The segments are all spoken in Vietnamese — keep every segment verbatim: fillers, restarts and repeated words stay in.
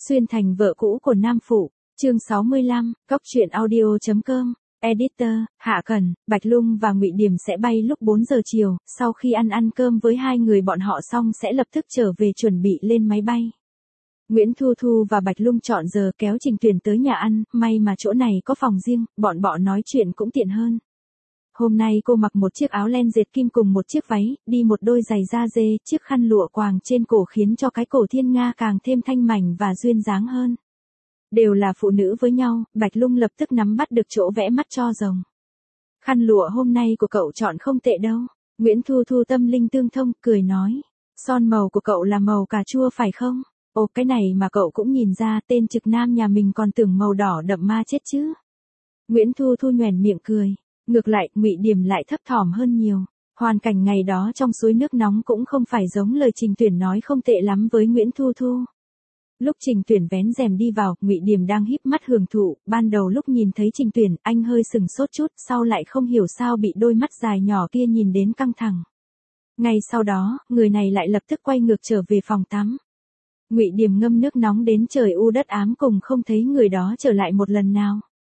Xuyên thành vợ cũ của nam phụ, chương sáu mươi lăm, cóc truyện audio.com, editor, Hạ Cần, Bạch Lung và Ngụy Điềm sẽ bay lúc bốn giờ chiều, sau khi ăn ăn cơm với hai người bọn họ xong sẽ lập tức trở về chuẩn bị lên máy bay. Nguyễn Thu Thu và Bạch Lung chọn giờ kéo Trình Tuyển tới nhà ăn, may mà chỗ này có phòng riêng, bọn bọ nói chuyện cũng tiện hơn. Hôm nay cô mặc một chiếc áo len dệt kim cùng một chiếc váy, đi một đôi giày da dê, chiếc khăn lụa quàng trên cổ khiến cho cái cổ thiên nga càng thêm thanh mảnh và duyên dáng hơn. Đều là phụ nữ với nhau, Bạch Lung lập tức nắm bắt được chỗ vẽ mắt cho rồng. Khăn lụa hôm nay của cậu chọn không tệ đâu. Nguyễn Thu Thu tâm linh tương thông, cười nói. Son màu của cậu là màu cà chua phải không? Ồ, cái này mà cậu cũng nhìn ra, tên trực nam nhà mình còn tưởng màu đỏ đậm ma chết chứ. Nguyễn Thu Thu nhoẻn miệng cười. Ngược lại, Ngụy Điềm lại thấp thỏm hơn nhiều. Hoàn cảnh ngày đó trong suối nước nóng cũng không phải giống lời Trình Tuyển nói không tệ lắm với Nguyễn Thu Thu. Lúc Trình Tuyển vén rèm đi vào, Ngụy Điềm đang híp mắt hưởng thụ, ban đầu lúc nhìn thấy Trình Tuyển, anh hơi sừng sốt chút, sau lại không hiểu sao bị đôi mắt dài nhỏ kia nhìn đến căng thẳng. Ngay sau đó, người này lại lập tức quay ngược trở về phòng tắm. Ngụy Điềm ngâm nước nóng đến trời u đất ám cùng không thấy người đó trở lại một lần nào.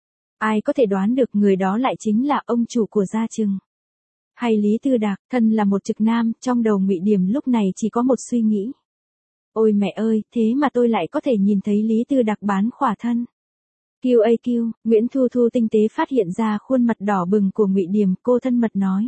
Ai có thể đoán được người đó lại chính là ông chủ của Gia Trừng. Hay Lý Tư Đạc, thân là một trực nam, trong đầu Ngụy Điềm lúc này chỉ có một suy nghĩ. Ôi mẹ ơi, thế mà tôi lại có thể nhìn thấy Lý Tư Đạc bán khỏa thân. Q A Q, Nguyễn Thu Thu tinh tế phát hiện ra khuôn mặt đỏ bừng của Ngụy Điềm, cô thân mật nói.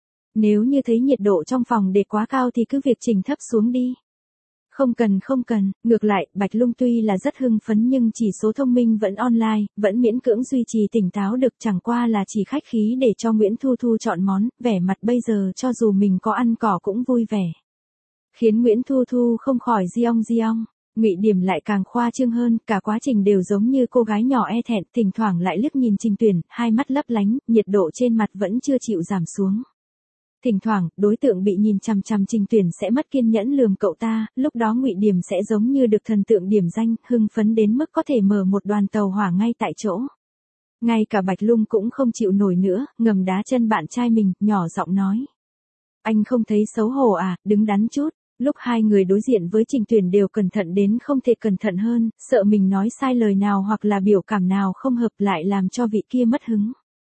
Nếu như thấy nhiệt độ trong phòng để quá cao thì cứ việc chỉnh thấp xuống đi. Không cần không cần, ngược lại, Bạch Lung tuy là rất hưng phấn nhưng chỉ số thông minh vẫn online, vẫn miễn cưỡng duy trì tỉnh táo được, chẳng qua là chỉ khách khí để cho Nguyễn Thu Thu chọn món, vẻ mặt bây giờ cho dù mình có ăn cỏ cũng vui vẻ. Khiến Nguyễn Thu Thu không khỏi giong giong, Ngụy Điềm lại càng khoa trương hơn, cả quá trình đều giống như cô gái nhỏ e thẹn, thỉnh thoảng lại liếc nhìn Trình Tuyển, hai mắt lấp lánh, nhiệt độ trên mặt vẫn chưa chịu giảm xuống. Thỉnh thoảng, đối tượng bị nhìn chằm chằm Trình Tuyển sẽ mất kiên nhẫn lườm cậu ta, lúc đó Ngụy Điềm sẽ giống như được thần tượng điểm danh, hưng phấn đến mức có thể mở một đoàn tàu hỏa ngay tại chỗ. Ngay cả Bạch Lung cũng không chịu nổi nữa, ngầm đá chân bạn trai mình, nhỏ giọng nói. Anh không thấy xấu hổ à, đứng đắn chút. Lúc hai người đối diện với Trình Tuyển đều cẩn thận đến không thể cẩn thận hơn, sợ mình nói sai lời nào hoặc là biểu cảm nào không hợp lại làm cho vị kia mất hứng.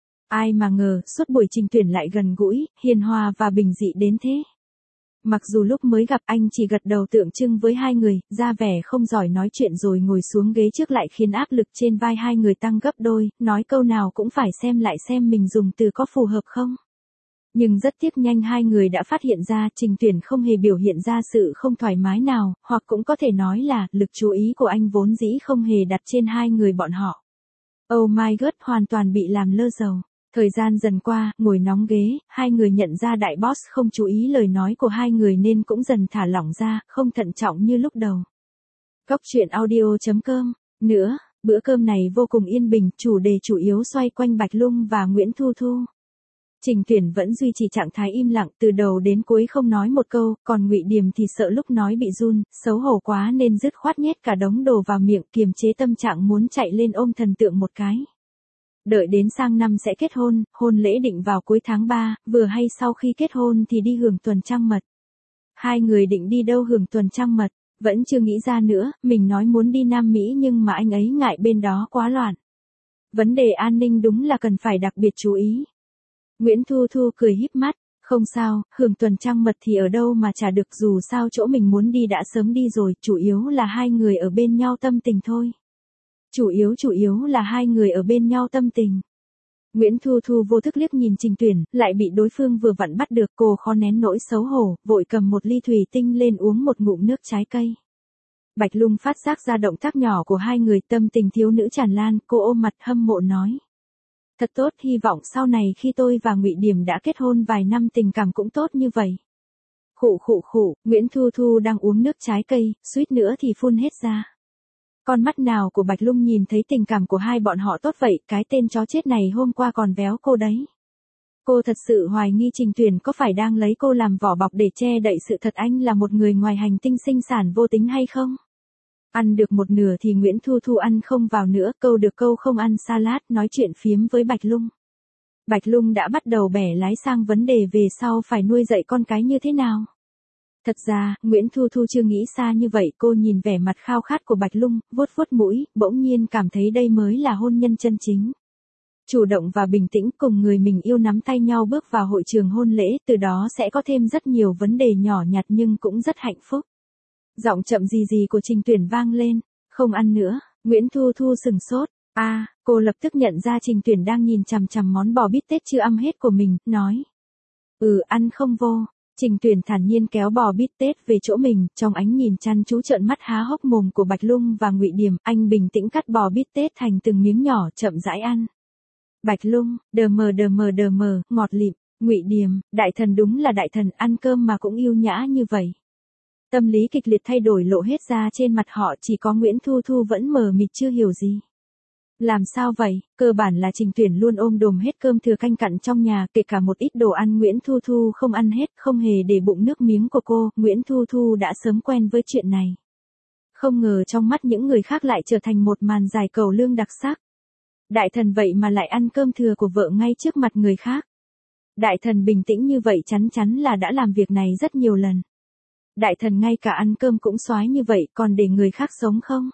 Ai mà ngờ, suốt buổi Trình Tuyển lại gần gũi, hiền hòa và bình dị đến thế. Mặc dù lúc mới gặp anh chỉ gật đầu tượng trưng với hai người, ra vẻ không giỏi nói chuyện rồi ngồi xuống ghế trước lại khiến áp lực trên vai hai người tăng gấp đôi, nói câu nào cũng phải xem lại xem mình dùng từ có phù hợp không. Nhưng rất tiếc nhanh hai người đã phát hiện ra Trình Tuyển không hề biểu hiện ra sự không thoải mái nào, hoặc cũng có thể nói là lực chú ý của anh vốn dĩ không hề đặt trên hai người bọn họ. Oh my god, hoàn toàn bị làm lơ dầu. Thời gian dần qua, ngồi nóng ghế, hai người nhận ra đại boss không chú ý lời nói của hai người nên cũng dần thả lỏng ra, không thận trọng như lúc đầu. Cóc truyện audio.com. Nữa, bữa cơm này vô cùng yên bình, chủ đề chủ yếu xoay quanh Bạch Lung và Nguyễn Thu Thu. Trình Tuyển vẫn duy trì trạng thái im lặng từ đầu đến cuối không nói một câu, còn Ngụy Điềm thì sợ lúc nói bị run, xấu hổ quá nên dứt khoát nhét cả đống đồ vào miệng, kiềm chế tâm trạng muốn chạy lên ôm thần tượng một cái. Đợi đến sang năm sẽ kết hôn, hôn lễ định vào cuối tháng ba, vừa hay sau khi kết hôn thì đi hưởng tuần trăng mật. Hai người định đi đâu hưởng tuần trăng mật, vẫn chưa nghĩ ra nữa, mình nói muốn đi Nam Mỹ nhưng mà anh ấy ngại bên đó quá loạn. Vấn đề an ninh đúng là cần phải đặc biệt chú ý. Nguyễn Thu Thu cười híp mắt, không sao, hưởng tuần trăng mật thì ở đâu mà chả được, dù sao chỗ mình muốn đi đã sớm đi rồi, chủ yếu là hai người ở bên nhau tâm tình thôi. Chủ yếu chủ yếu là hai người ở bên nhau tâm tình. Nguyễn Thu Thu vô thức liếc nhìn Trình Tuyển, lại bị đối phương vừa vặn bắt được, cô khó nén nỗi xấu hổ, vội cầm một ly thủy tinh lên uống một ngụm nước trái cây. Bạch Lung phát giác ra động tác nhỏ của hai người, tâm tình thiếu nữ tràn lan, cô ôm mặt hâm mộ nói. Thật tốt, hy vọng sau này khi tôi và Ngụy Điềm đã kết hôn vài năm tình cảm cũng tốt như vậy. Khụ khụ khụ, Nguyễn Thu Thu đang uống nước trái cây, suýt nữa thì phun hết ra. Con mắt nào của Bạch Lung nhìn thấy tình cảm của hai bọn họ tốt vậy, cái tên chó chết này hôm qua còn véo cô đấy. Cô thật sự hoài nghi Trình Tuyển có phải đang lấy cô làm vỏ bọc để che đậy sự thật anh là một người ngoài hành tinh sinh sản vô tính hay không? Ăn được một nửa thì Nguyễn Thu Thu ăn không vào nữa, câu được câu không ăn salad, nói chuyện phiếm với Bạch Lung. Bạch Lung đã bắt đầu bẻ lái sang vấn đề về sau phải nuôi dạy con cái như thế nào. Thật ra, Nguyễn Thu Thu chưa nghĩ xa như vậy, cô nhìn vẻ mặt khao khát của Bạch Lung, vuốt vuốt mũi, bỗng nhiên cảm thấy đây mới là hôn nhân chân chính. Chủ động và bình tĩnh cùng người mình yêu nắm tay nhau bước vào hội trường hôn lễ, từ đó sẽ có thêm rất nhiều vấn đề nhỏ nhặt nhưng cũng rất hạnh phúc. Giọng chậm gì gì của Trình Tuyển vang lên, không ăn nữa, Nguyễn Thu Thu sừng sốt, a, à, cô lập tức nhận ra Trình Tuyển đang nhìn chằm chằm món bò bít tết chưa ăn hết của mình, nói. Ừ, ăn không vô. Trình Tuyển thản nhiên kéo bò bít tết về chỗ mình, trong ánh nhìn chăm chú trợn mắt há hốc mồm của Bạch Lung và Ngụy Điềm, anh bình tĩnh cắt bò bít tết thành từng miếng nhỏ, chậm rãi ăn. Bạch Lung, đờ mờ đờ mờ đờ mờ, ngọt lịm, Ngụy Điềm, đại thần đúng là đại thần, ăn cơm mà cũng yêu nhã như vậy. Tâm lý kịch liệt thay đổi lộ hết ra trên mặt họ, chỉ có Nguyễn Thu Thu vẫn mờ mịt chưa hiểu gì. Làm sao vậy, cơ bản là Trình Tuyển luôn ôm đồm hết cơm thừa canh cặn trong nhà, kể cả một ít đồ ăn Nguyễn Thu Thu không ăn hết, không hề để bụng nước miếng của cô, Nguyễn Thu Thu đã sớm quen với chuyện này. Không ngờ trong mắt những người khác lại trở thành một màn giải cầu lương đặc sắc. Đại thần vậy mà lại ăn cơm thừa của vợ ngay trước mặt người khác. Đại thần bình tĩnh như vậy chắn chắn là đã làm việc này rất nhiều lần. Đại thần ngay cả ăn cơm cũng soái như vậy, còn để người khác sống không?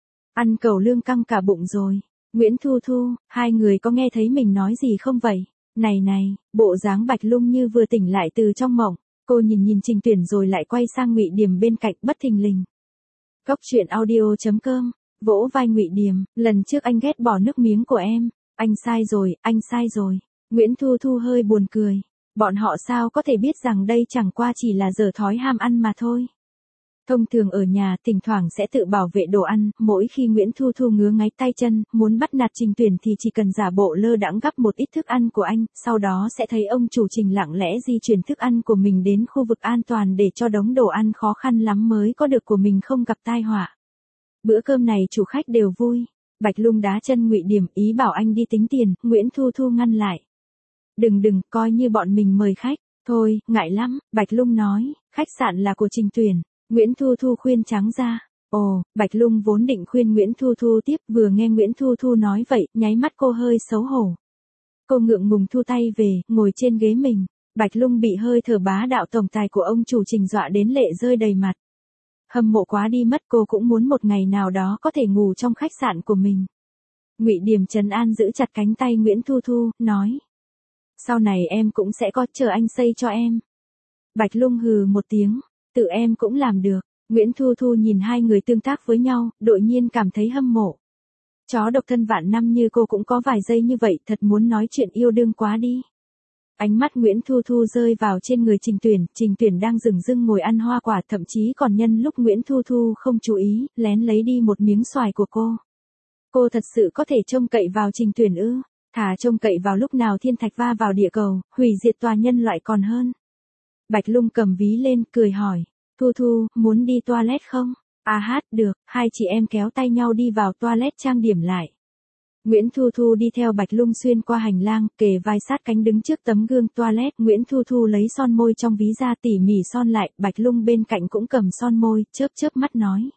Ăn cầu lương căng cả bụng rồi. Nguyễn Thu Thu, hai người có nghe thấy mình nói gì không vậy? Này này, bộ dáng Bạch Lung như vừa tỉnh lại từ trong mộng. Cô nhìn nhìn Trình Tuyển rồi lại quay sang Ngụy Điềm bên cạnh, bất thình lình. Cốc truyện audio chấm com, vỗ vai Ngụy Điềm, lần trước anh ghét bỏ nước miếng của em. Anh sai rồi, anh sai rồi. Nguyễn Thu Thu hơi buồn cười. Bọn họ sao có thể biết rằng đây chẳng qua chỉ là dở thói ham ăn mà thôi. Thông thường ở nhà thỉnh thoảng sẽ tự bảo vệ đồ ăn, mỗi khi Nguyễn Thu Thu ngứa ngáy tay chân, muốn bắt nạt Trình Tuyển thì chỉ cần giả bộ lơ đãng gắp một ít thức ăn của anh, sau đó sẽ thấy ông chủ Trình lặng lẽ di chuyển thức ăn của mình đến khu vực an toàn để cho đống đồ ăn khó khăn lắm mới có được của mình không gặp tai họa. Bữa cơm này chủ khách đều vui. Bạch Lung đá chân Ngụy Điềm, ý bảo anh đi tính tiền, Nguyễn Thu Thu ngăn lại. Đừng đừng, coi như bọn mình mời khách. Thôi, ngại lắm, Bạch Lung nói, khách sạn là của Trình Tuyển. Nguyễn Thu Thu khuyên trắng ra. Ồ, Bạch Lung vốn định khuyên Nguyễn Thu Thu tiếp, vừa nghe Nguyễn Thu Thu nói vậy, nháy mắt cô hơi xấu hổ. Cô ngượng ngùng thu tay về, ngồi trên ghế mình. Bạch Lung bị hơi thở bá đạo tổng tài của ông chủ Trình dọa đến lệ rơi đầy mặt. Hâm mộ quá đi mất, cô cũng muốn một ngày nào đó có thể ngủ trong khách sạn của mình. Ngụy Điềm trấn an giữ chặt cánh tay Nguyễn Thu Thu, nói. Sau này em cũng sẽ có, chờ anh xây cho em. Bạch Lung hừ một tiếng. Tự em cũng làm được. Nguyễn Thu Thu nhìn hai người tương tác với nhau, đột nhiên cảm thấy hâm mộ. Chó độc thân vạn năm như cô cũng có vài giây như vậy, thật muốn nói chuyện yêu đương quá đi. Ánh mắt Nguyễn Thu Thu rơi vào trên người Trình Tuyển, Trình Tuyển đang dửng dưng ngồi ăn hoa quả, thậm chí còn nhân lúc Nguyễn Thu Thu không chú ý, lén lấy đi một miếng xoài của cô. Cô thật sự có thể trông cậy vào Trình Tuyển ư? Thà trông cậy vào lúc nào thiên thạch va vào địa cầu, hủy diệt tòa nhân loại còn hơn. Bạch Lung cầm ví lên, cười hỏi. Thu Thu, muốn đi toilet không? À hát, được, hai chị em kéo tay nhau đi vào toilet trang điểm lại. Nguyễn Thu Thu đi theo Bạch Lung xuyên qua hành lang, kề vai sát cánh đứng trước tấm gương toilet. Nguyễn Thu Thu lấy son môi trong ví ra tỉ mỉ son lại, Bạch Lung bên cạnh cũng cầm son môi, chớp chớp mắt nói.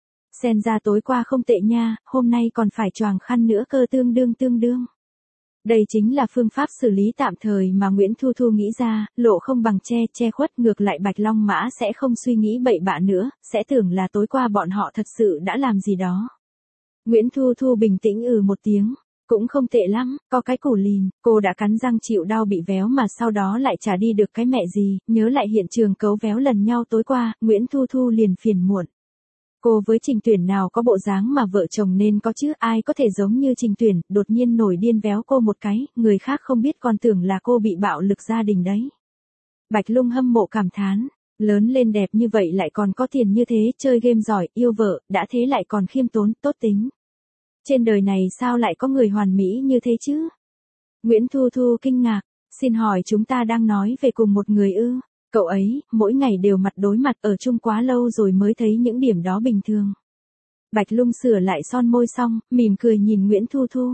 Xem ra tối qua không tệ nha, hôm nay còn phải choàng khăn nữa cơ, tương đương tương đương. Đây chính là phương pháp xử lý tạm thời mà Nguyễn Thu Thu nghĩ ra, lộ không bằng che, che khuất, ngược lại Bạch Long Mã sẽ không suy nghĩ bậy bạ nữa, sẽ tưởng là tối qua bọn họ thật sự đã làm gì đó. Nguyễn Thu Thu bình tĩnh ừ một tiếng, cũng không tệ lắm, có cái củ lìn, cô đã cắn răng chịu đau bị véo mà sau đó lại trả đi được cái mẹ gì, nhớ lại hiện trường cấu véo lần nhau tối qua, Nguyễn Thu Thu liền phiền muộn. Cô với Trình Tuyển nào có bộ dáng mà vợ chồng nên có chứ, ai có thể giống như Trình Tuyển, đột nhiên nổi điên véo cô một cái, người khác không biết còn tưởng là cô bị bạo lực gia đình đấy. Bạch Lung hâm mộ cảm thán, lớn lên đẹp như vậy lại còn có tiền như thế, chơi game giỏi, yêu vợ, đã thế lại còn khiêm tốn, tốt tính. Trên đời này sao lại có người hoàn mỹ như thế chứ? Nguyễn Thu Thu kinh ngạc, xin hỏi chúng ta đang nói về cùng một người ư? Cậu ấy, mỗi ngày đều mặt đối mặt ở chung quá lâu rồi mới thấy những điểm đó bình thường. Bạch Lung sửa lại son môi xong, mỉm cười nhìn Nguyễn Thu Thu.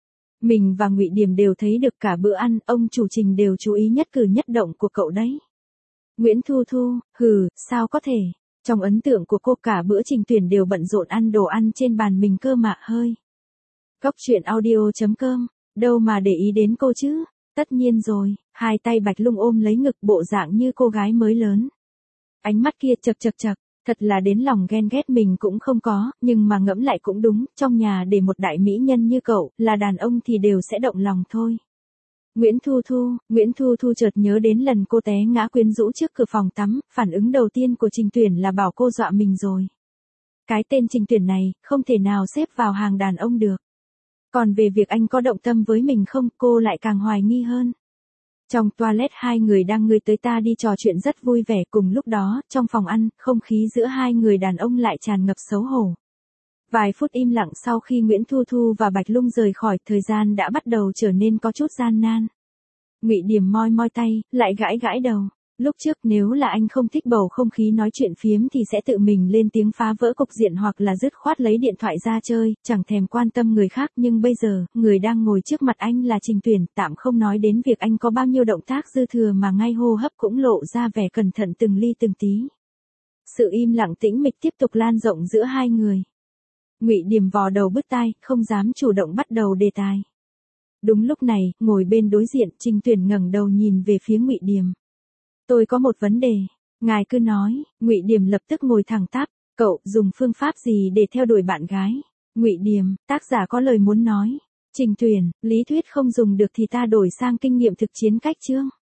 Mình và Ngụy Điềm đều thấy được cả bữa ăn, ông chủ Trình đều chú ý nhất cử nhất động của cậu đấy. Nguyễn Thu Thu, hừ, sao có thể, trong ấn tượng của cô cả bữa Trình Tuyển đều bận rộn ăn đồ ăn trên bàn mình cơ mà hơi. Cốc truyện audio chấm com, đâu mà để ý đến cô chứ? Tất nhiên rồi, hai tay Bạch Lung ôm lấy ngực bộ dạng như cô gái mới lớn. Ánh mắt kia chật chật chật, thật là đến lòng ghen ghét mình cũng không có, nhưng mà ngẫm lại cũng đúng, trong nhà để một đại mỹ nhân như cậu, là đàn ông thì đều sẽ động lòng thôi. Nguyễn Thu Thu, Nguyễn Thu Thu chợt nhớ đến lần cô té ngã quyến rũ trước cửa phòng tắm, phản ứng đầu tiên của Trình Tuyển là bảo cô dọa mình rồi. Cái tên Trình Tuyển này, không thể nào xếp vào hàng đàn ông được. Còn về việc anh có động tâm với mình không, cô lại càng hoài nghi hơn. Trong toilet hai người đang ngươi tới ta đi trò chuyện rất vui vẻ, cùng lúc đó, trong phòng ăn, không khí giữa hai người đàn ông lại tràn ngập xấu hổ. Vài phút im lặng sau khi Nguyễn Thu Thu và Bạch Lung rời khỏi, thời gian đã bắt đầu trở nên có chút gian nan. Ngụy Điềm moi moi tay, lại gãi gãi đầu. Lúc trước nếu là anh không thích bầu không khí nói chuyện phiếm thì sẽ tự mình lên tiếng phá vỡ cục diện hoặc là dứt khoát lấy điện thoại ra chơi, chẳng thèm quan tâm người khác, nhưng bây giờ, người đang ngồi trước mặt anh là Trình Tuyển, tạm không nói đến việc anh có bao nhiêu động tác dư thừa mà ngay hô hấp cũng lộ ra vẻ cẩn thận từng ly từng tí. Sự im lặng tĩnh mịch tiếp tục lan rộng giữa hai người. Ngụy Điềm vò đầu bứt tai, không dám chủ động bắt đầu đề tài. Đúng lúc này, ngồi bên đối diện, Trình Tuyển ngẩng đầu nhìn về phía Ngụy Điềm. Tôi có một vấn đề, ngài cứ nói. Ngụy Điềm lập tức ngồi thẳng tắp. Cậu dùng phương pháp gì để theo đuổi bạn gái? Ngụy Điềm, tác giả có lời muốn nói. Trình Tuyển, lý thuyết không dùng được thì ta đổi sang kinh nghiệm thực chiến cách chương.